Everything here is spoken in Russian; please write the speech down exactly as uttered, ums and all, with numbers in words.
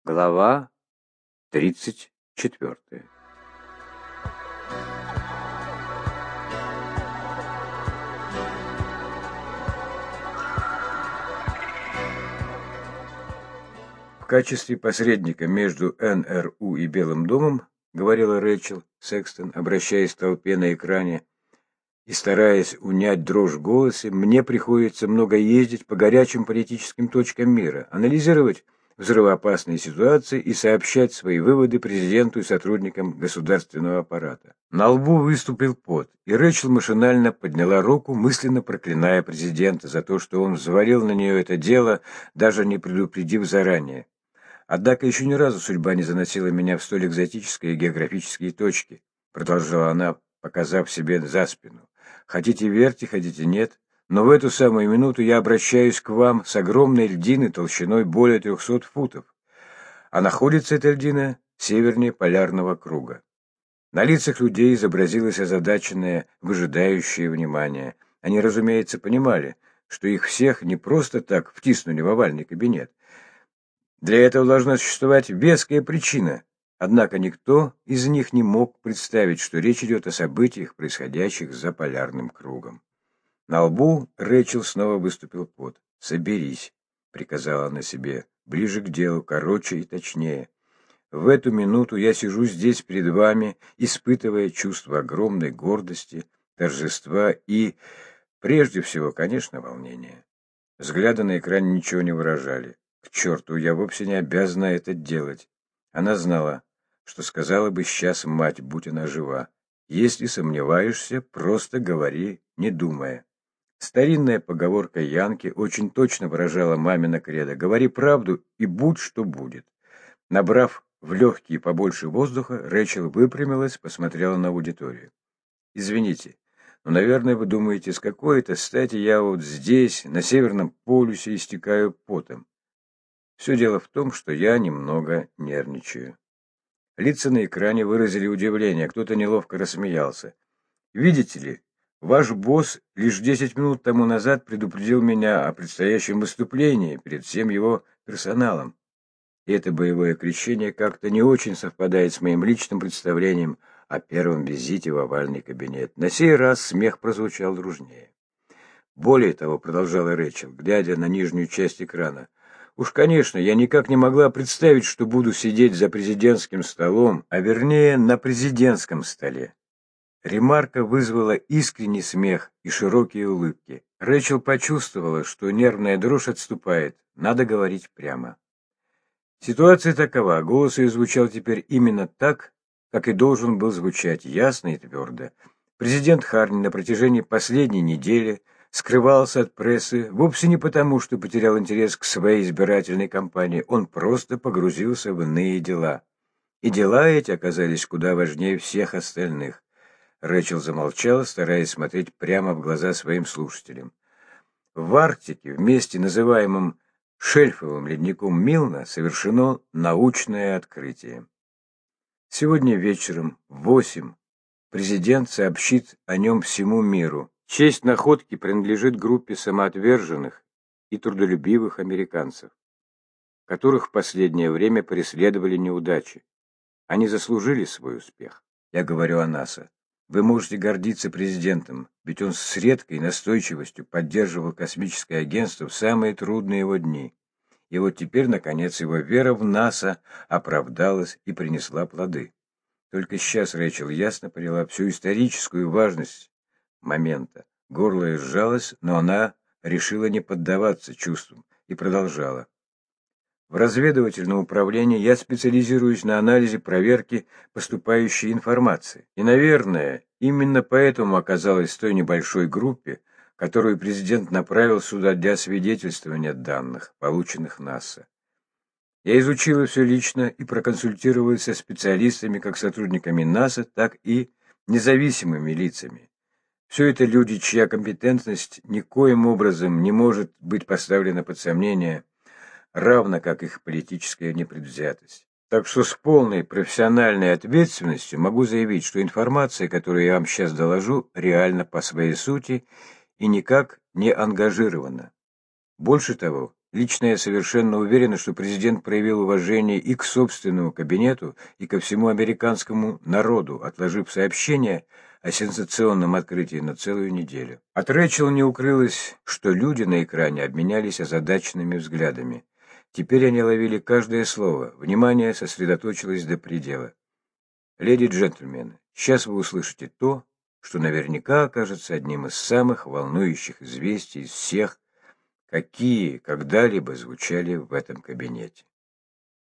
Глава тридцать четвертая. В качестве посредника между эн эр у и Белым домом, говорила Рэйчел Секстон, обращаясь к толпе на экране и стараясь унять дрожь в голосе, мне приходится много ездить по горячим политическим точкам мира, анализировать взрывоопасные ситуации и сообщать свои выводы президенту и сотрудникам государственного аппарата. На лбу выступил пот, и Рэйчел машинально подняла руку, мысленно проклиная президента за то, что он взвалил на нее это дело, даже не предупредив заранее. Однако еще ни разу судьба не заносила меня в столь экзотические географические точки, продолжала она, показав себе за спину. Хотите верьте, хотите нет, но в эту самую минуту я обращаюсь к вам с огромной льдины толщиной более трехсот футов, а находится эта льдина севернее полярного круга. На лицах людей изобразилось озадаченное, выжидающее внимание. Они, разумеется, понимали, что их всех не просто так втиснули в овальный кабинет. Для этого должна существовать веская причина, однако никто из них не мог представить, что речь идет о событиях, происходящих за полярным кругом. На лбу Рэйчел снова выступил пот. «Соберись», — приказала она себе, — «ближе к делу, короче и точнее. В эту минуту я сижу здесь перед вами, испытывая чувство огромной гордости, торжества и, прежде всего, конечно, волнения». Взгляды на экране ничего не выражали. К черту, я вовсе не обязана это делать. Она знала, что сказала бы сейчас мать, будь она жива. Если сомневаешься, просто говори, не думая. Старинная поговорка Янки очень точно выражала мамино кредо. Говори правду и будь что будет. Набрав в легкие побольше воздуха, Рэйчел выпрямилась, посмотрела на аудиторию. Извините, но, наверное, вы думаете, с какой это стати я вот здесь, на Северном полюсе, истекаю потом. Все дело в том, что я немного нервничаю. Лица на экране выразили удивление, кто-то неловко рассмеялся. Видите ли, ваш босс лишь десять минут тому назад предупредил меня о предстоящем выступлении перед всем его персоналом. И это боевое крещение как-то не очень совпадает с моим личным представлением о первом визите в овальный кабинет. На сей раз смех прозвучал дружнее. Более того, продолжала Рэйчел, глядя на нижнюю часть экрана, уж, конечно, я никак не могла представить, что буду сидеть за президентским столом, а вернее на президентском столе. Ремарка вызвала искренний смех и широкие улыбки. Рэйчел почувствовала, что нервная дрожь отступает, надо говорить прямо. Ситуация такова, голос ее звучал теперь именно так, как и должен был звучать, ясно и твердо. Президент Харни на протяжении последней недели скрывался от прессы вовсе не потому, что потерял интерес к своей избирательной кампании, он просто погрузился в иные дела. И дела эти оказались куда важнее всех остальных. Рэйчел замолчала, стараясь смотреть прямо в глаза своим слушателям. В Арктике, в месте, называемом шельфовым ледником Милна, совершено научное открытие. Сегодня вечером в восемь президент сообщит о нем всему миру. Честь находки принадлежит группе самоотверженных и трудолюбивых американцев, которых в последнее время преследовали неудачи. Они заслужили свой успех. Я говорю о НАСА. Вы можете гордиться президентом, ведь он с редкой настойчивостью поддерживал космическое агентство в самые трудные его дни. И вот теперь, наконец, его вера в НАСА оправдалась и принесла плоды. Только сейчас Рэйчел ясно поняла всю историческую важность момента. Горло ее сжалось, но она решила не поддаваться чувствам и продолжала. В разведывательном управлении я специализируюсь на анализе проверки поступающей информации. И, наверное, именно поэтому оказалась в той небольшой группе, которую президент направил сюда для освидетельствования данных, полученных НАСА. Я изучила все лично и проконсультировалась со специалистами, как сотрудниками НАСА, так и независимыми лицами. Все это люди, чья компетентность никоим образом не может быть поставлена под сомнение, равно как их политическая непредвзятость. Так что с полной профессиональной ответственностью могу заявить, что информация, которую я вам сейчас доложу, реальна по своей сути и никак не ангажирована. Больше того, Лично я совершенно уверена, что президент проявил уважение и к собственному кабинету, и ко всему американскому народу, отложив сообщение о сенсационном открытии на целую неделю. От Рэчел не укрылось, что люди на экране обменялись озадаченными взглядами. Теперь они ловили каждое слово, внимание сосредоточилось до предела. «Леди и джентльмены, сейчас вы услышите то, что наверняка окажется одним из самых волнующих известий из всех, какие когда-либо звучали в этом кабинете.